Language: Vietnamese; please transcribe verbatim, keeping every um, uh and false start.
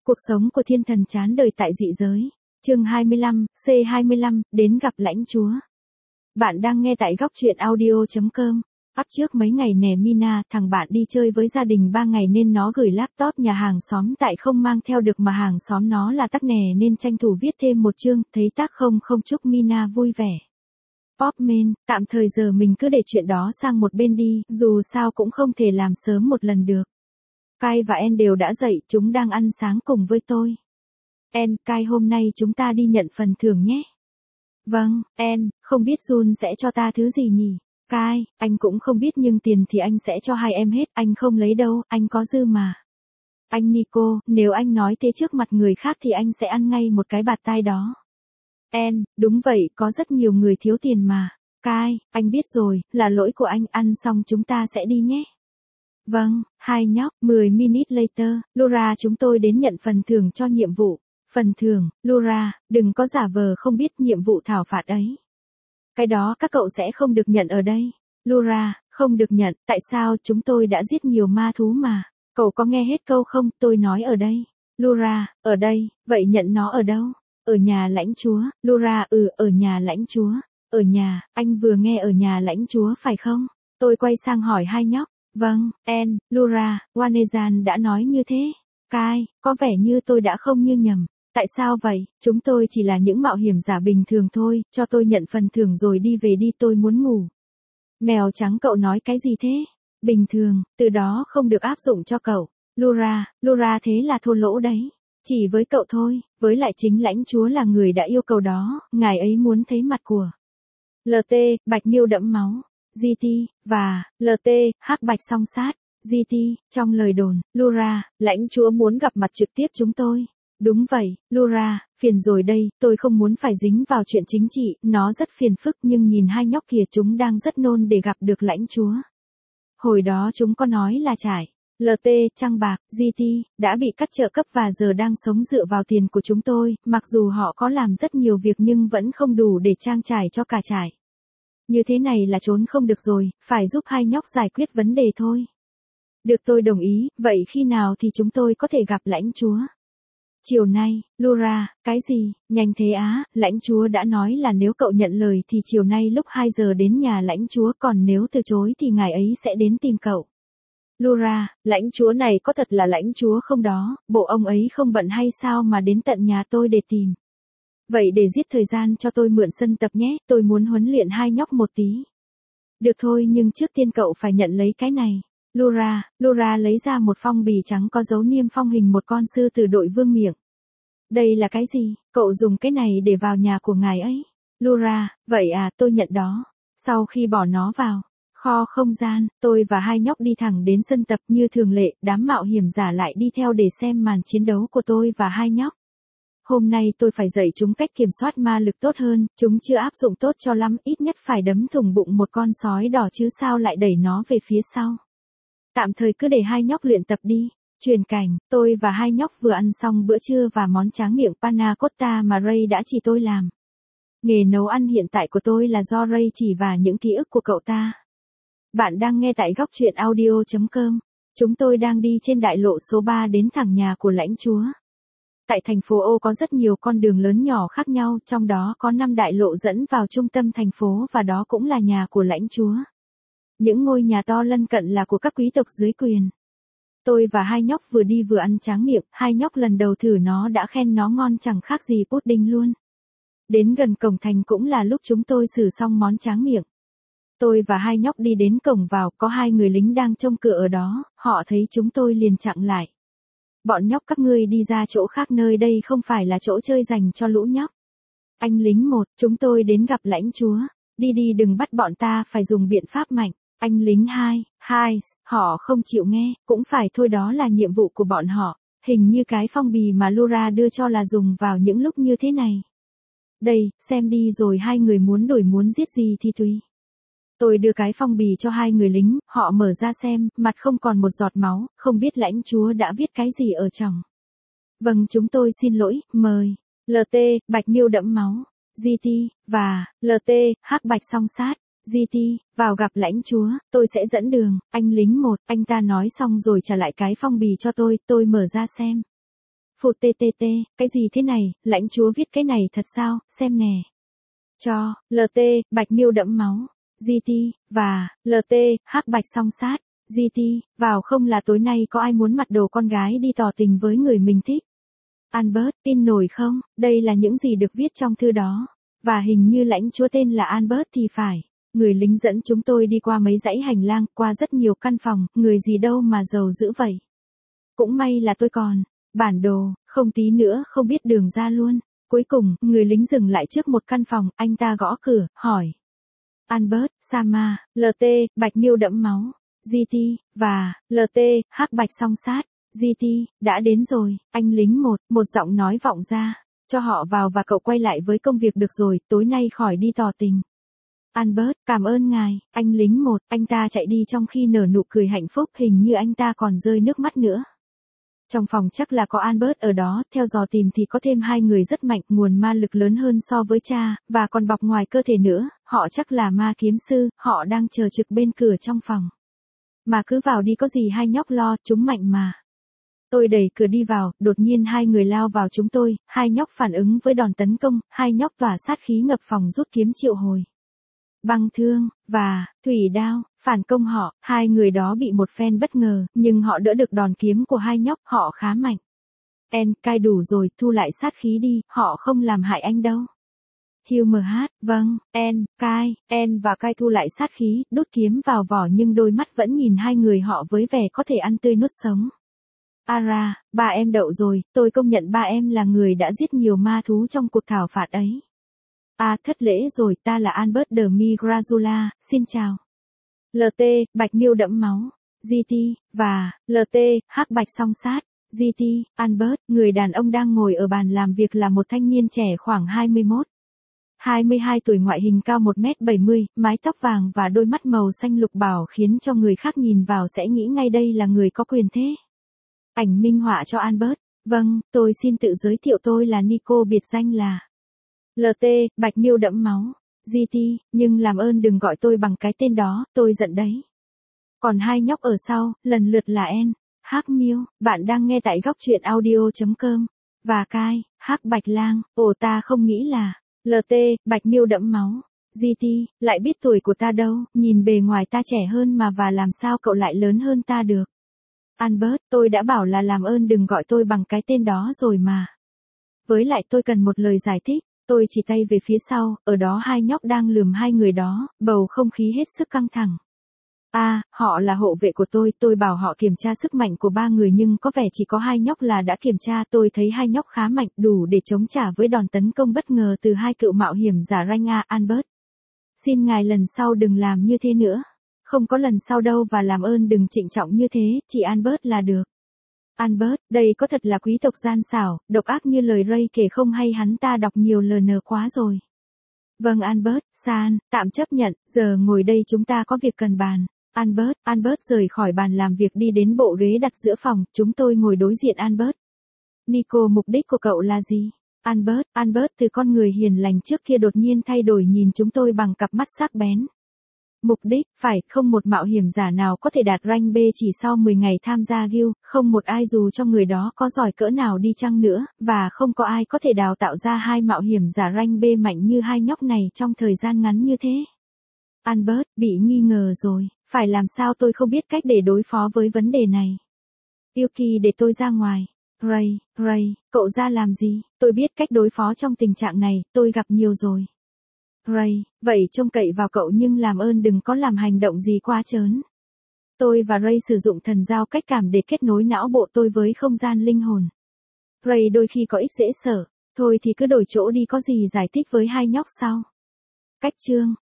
Cuộc sống của thiên thần chán đời tại dị giới. Chương hai mươi lăm, C hai mươi lăm, đến gặp lãnh chúa. Bạn đang nghe tại góc truyện audio chấm com. Up trước mấy ngày nè Mina, thằng bạn đi chơi với gia đình ba ngày nên nó gửi laptop nhà hàng xóm tại không mang theo được mà hàng xóm nó là tắc nè nên tranh thủ viết thêm một chương, thấy tác không không chúc Mina vui vẻ. Popman, tạm thời giờ mình cứ để chuyện đó sang một bên đi, dù sao cũng không thể làm sớm một lần được. Kai và En đều đã dậy, chúng đang ăn sáng cùng với tôi. En, Kai hôm nay chúng ta đi nhận phần thưởng nhé. Vâng, En, không biết Jun sẽ cho ta thứ gì nhỉ? Kai, anh cũng không biết nhưng tiền thì anh sẽ cho hai em hết, anh không lấy đâu, anh có dư mà. Anh Nico, nếu anh nói thế trước mặt người khác thì anh sẽ ăn ngay một cái bạt tai đó. En, đúng vậy, có rất nhiều người thiếu tiền mà. Kai, anh biết rồi, là lỗi của anh, ăn xong chúng ta sẽ đi nhé. Vâng, hai nhóc, mười minute later, Laura chúng tôi đến nhận phần thưởng cho nhiệm vụ. Phần thưởng, Laura, đừng có giả vờ không biết nhiệm vụ thảo phạt ấy. Cái đó các cậu sẽ không được nhận ở đây. Laura, không được nhận, tại sao chúng tôi đã giết nhiều ma thú mà. Cậu có nghe hết câu không, tôi nói ở đây. Laura, ở đây, vậy nhận nó ở đâu? Ở nhà lãnh chúa. Laura, ừ, ở nhà lãnh chúa. Ở nhà, anh vừa nghe ở nhà lãnh chúa phải không? Tôi quay sang hỏi hai nhóc. Vâng, En, Laura, Wanezan đã nói như thế. Kai, có vẻ như tôi đã không như nhầm. Tại sao vậy? Chúng tôi chỉ là những mạo hiểm giả bình thường thôi, cho tôi nhận phần thưởng rồi đi về đi, tôi muốn ngủ. Mèo trắng, cậu nói cái gì thế? Bình thường, từ đó không được áp dụng cho cậu. Laura, Laura thế là thua lỗ đấy. Chỉ với cậu thôi, với lại chính lãnh chúa là người đã yêu cầu đó, ngài ấy muốn thấy mặt của lờ tê, Bạch Miêu đẫm máu. giê tê, và, lờ tê, hắc bạch song sát. giê tê, trong lời đồn, Laura, lãnh chúa muốn gặp mặt trực tiếp chúng tôi. Đúng vậy, Laura, phiền rồi đây, tôi không muốn phải dính vào chuyện chính trị, nó rất phiền phức nhưng nhìn hai nhóc kìa chúng đang rất nôn để gặp được lãnh chúa. Hồi đó chúng có nói là trải, lờ tê, trăng bạc, giê tê, đã bị cắt trợ cấp và giờ đang sống dựa vào tiền của chúng tôi, mặc dù họ có làm rất nhiều việc nhưng vẫn không đủ để trang trải cho cả trải. Như thế này là trốn không được rồi, phải giúp hai nhóc giải quyết vấn đề thôi. Được, tôi đồng ý, vậy khi nào thì chúng tôi có thể gặp lãnh chúa? Chiều nay. Laura, cái gì, nhanh thế á, lãnh chúa đã nói là nếu cậu nhận lời thì chiều nay lúc hai giờ đến nhà lãnh chúa, còn nếu từ chối thì ngài ấy sẽ đến tìm cậu. Laura, lãnh chúa này có thật là lãnh chúa không đó, bộ ông ấy không bận hay sao mà đến tận nhà tôi để tìm. Vậy để giết thời gian cho tôi mượn sân tập nhé, tôi muốn huấn luyện hai nhóc một tí. Được thôi nhưng trước tiên cậu phải nhận lấy cái này. Laura, Laura lấy ra một phong bì trắng có dấu niêm phong hình một con sư tử đội vương miệng. Đây là cái gì? Cậu dùng cái này để vào nhà của ngài ấy. Laura, vậy à, tôi nhận đó. Sau khi bỏ nó vào kho không gian, tôi và hai nhóc đi thẳng đến sân tập như thường lệ, đám mạo hiểm giả lại đi theo để xem màn chiến đấu của tôi và hai nhóc. Hôm nay tôi phải dạy chúng cách kiểm soát ma lực tốt hơn, chúng chưa áp dụng tốt cho lắm, ít nhất phải đấm thủng bụng một con sói đỏ chứ sao lại đẩy nó về phía sau. Tạm thời cứ để hai nhóc luyện tập đi. Truyền cảnh, tôi và hai nhóc vừa ăn xong bữa trưa và món tráng miệng panna cotta mà Ray đã chỉ tôi làm. Nghề nấu ăn hiện tại của tôi là do Ray chỉ và những ký ức của cậu ta. Bạn đang nghe tại góc truyện audio chấm com. Chúng tôi đang đi trên đại lộ số ba đến thẳng nhà của lãnh chúa. Tại thành phố O có rất nhiều con đường lớn nhỏ khác nhau, trong đó có năm đại lộ dẫn vào trung tâm thành phố và đó cũng là nhà của lãnh chúa. Những ngôi nhà to lân cận là của các quý tộc dưới quyền. Tôi và hai nhóc vừa đi vừa ăn tráng miệng, hai nhóc lần đầu thử nó đã khen nó ngon chẳng khác gì pudding luôn. Đến gần cổng thành cũng là lúc chúng tôi xử xong món tráng miệng. Tôi và hai nhóc đi đến cổng vào, có hai người lính đang trông cửa ở đó, họ thấy chúng tôi liền chặn lại. Bọn nhóc các ngươi đi ra chỗ khác, nơi đây không phải là chỗ chơi dành cho lũ nhóc. Anh lính một, chúng tôi đến gặp lãnh chúa. Đi đi, đừng bắt bọn ta phải dùng biện pháp mạnh. Anh lính hai, hai, họ không chịu nghe, cũng phải thôi, đó là nhiệm vụ của bọn họ. Hình như cái phong bì mà Laura đưa cho là dùng vào những lúc như thế này. Đây, xem đi rồi hai người muốn đổi muốn giết gì thì tùy. Tôi đưa cái phong bì cho hai người lính, họ mở ra xem, mặt không còn một giọt máu, không biết lãnh chúa đã viết cái gì ở trong. Vâng, chúng tôi xin lỗi, mời. lờ tê, Bạch Miêu đẫm máu. giê tê, và, lờ tê, hắc bạch song sát. giê tê, vào gặp lãnh chúa, tôi sẽ dẫn đường. Anh lính một, anh ta nói xong rồi trả lại cái phong bì cho tôi, tôi mở ra xem. Phụt tê tê tê, cái gì thế này, lãnh chúa viết cái này thật sao, xem nè. Cho, lờ tê, bạch miêu đẫm máu. giê tê, và, lờ tê, hắc bạch song sát. giê tê, vào không là tối nay có ai muốn mặc đồ con gái đi tỏ tình với người mình thích. Albert, tin nổi không, đây là những gì được viết trong thư đó. Và hình như lãnh chúa tên là Albert thì phải. Người lính dẫn chúng tôi đi qua mấy dãy hành lang, qua rất nhiều căn phòng, người gì đâu mà giàu dữ vậy. Cũng may là tôi còn bản đồ, không tí nữa không biết đường ra luôn. Cuối cùng, người lính dừng lại trước một căn phòng, anh ta gõ cửa, hỏi. Albert, Sama, lờ tê, bạch miêu đẫm máu. giê tê, và, lờ tê, hắc bạch song sát. giê tê, đã đến rồi, anh lính một, một giọng nói vọng ra. Cho họ vào và cậu quay lại với công việc được rồi, tối nay khỏi đi tỏ tình. Albert, cảm ơn ngài, anh lính một, anh ta chạy đi trong khi nở nụ cười hạnh phúc, hình như anh ta còn rơi nước mắt nữa. Trong phòng chắc là có Albert ở đó, theo dò tìm thì có thêm hai người rất mạnh, nguồn ma lực lớn hơn so với cha, và còn bọc ngoài cơ thể nữa, họ chắc là ma kiếm sư, họ đang chờ trực bên cửa trong phòng. Mà cứ vào đi có gì hai nhóc lo, chúng mạnh mà. Tôi đẩy cửa đi vào, đột nhiên hai người lao vào chúng tôi, hai nhóc phản ứng với đòn tấn công, hai nhóc tỏa sát khí ngập phòng rút kiếm triệu hồi. Băng thương, và, thủy đao, phản công họ, hai người đó bị một phen bất ngờ, nhưng họ đỡ được đòn kiếm của hai nhóc, họ khá mạnh. En, cai đủ rồi, thu lại sát khí đi, họ không làm hại anh đâu. Hugh em hát, vâng, En, cai, En và cai thu lại sát khí, đút kiếm vào vỏ nhưng đôi mắt vẫn nhìn hai người họ với vẻ có thể ăn tươi nuốt sống. Ara, ba em đậu rồi, tôi công nhận ba em là người đã giết nhiều ma thú trong cuộc thảo phạt ấy. À thất lễ rồi, ta là Albert de Migrazula, xin chào. lờ tê, bạch miêu đẫm máu. giê tê, và, lờ tê, hắc bạch song sát. giê tê, Albert, người đàn ông đang ngồi ở bàn làm việc là một thanh niên trẻ khoảng hai mươi mốt. hai mươi hai tuổi, ngoại hình cao một mét bảy mươi, mái tóc vàng và đôi mắt màu xanh lục bảo khiến cho người khác nhìn vào sẽ nghĩ ngay đây là người có quyền thế. Ảnh minh họa cho Albert. Vâng, tôi xin tự giới thiệu, tôi là Nico, biệt danh là lờ tê, bạch miêu đẫm máu. giê tê, nhưng làm ơn đừng gọi tôi bằng cái tên đó, tôi giận đấy. Còn hai nhóc ở sau, lần lượt là En, hắc miêu, bạn đang nghe tại góc truyện audio chấm com, và Kai, hắc bạch lang, ồ ta không nghĩ là, lờ tê, bạch miêu đẫm máu. giê tê, lại biết tuổi của ta đâu, nhìn bề ngoài ta trẻ hơn mà và làm sao cậu lại lớn hơn ta được. Albert, tôi đã bảo là làm ơn đừng gọi tôi bằng cái tên đó rồi mà. Với lại tôi cần một lời giải thích. Tôi chỉ tay về phía sau, ở đó hai nhóc đang lườm hai người đó, bầu không khí hết sức căng thẳng. À, họ là hộ vệ của tôi, tôi bảo họ kiểm tra sức mạnh của ba người nhưng có vẻ chỉ có hai nhóc là đã kiểm tra, tôi thấy hai nhóc khá mạnh, đủ để chống trả với đòn tấn công bất ngờ từ hai cựu mạo hiểm giả Ranh. Albert. Xin ngài lần sau đừng làm như thế nữa. Không có lần sau đâu và làm ơn đừng trịnh trọng như thế, chỉ Albert là được. Albert, đây có thật là quý tộc gian xảo, độc ác như lời Ray kể không hay hắn ta đọc nhiều lờ nờ quá rồi. Vâng Albert, San, tạm chấp nhận, giờ ngồi đây chúng ta có việc cần bàn. Albert, Albert rời khỏi bàn làm việc đi đến bộ ghế đặt giữa phòng, chúng tôi ngồi đối diện Albert. Nico, mục đích của cậu là gì? Albert, Albert từ con người hiền lành trước kia đột nhiên thay đổi nhìn chúng tôi bằng cặp mắt sắc bén. Mục đích, phải, không một mạo hiểm giả nào có thể đạt rank B chỉ sau mười ngày tham gia guild, không một ai dù cho người đó có giỏi cỡ nào đi chăng nữa, và không có ai có thể đào tạo ra hai mạo hiểm giả rank B mạnh như hai nhóc này trong thời gian ngắn như thế. Albert, bị nghi ngờ rồi, phải làm sao tôi không biết cách để đối phó với vấn đề này. Yuki để tôi ra ngoài. Ray, Ray, cậu ra làm gì? Tôi biết cách đối phó trong tình trạng này, tôi gặp nhiều rồi. Ray, vậy trông cậy vào cậu nhưng làm ơn đừng có làm hành động gì quá trớn. Tôi và Ray sử dụng thần giao cách cảm để kết nối não bộ tôi với không gian linh hồn. Ray đôi khi có ích dễ sợ, thôi thì cứ đổi chỗ đi, có gì giải thích với hai nhóc sau. Cách chương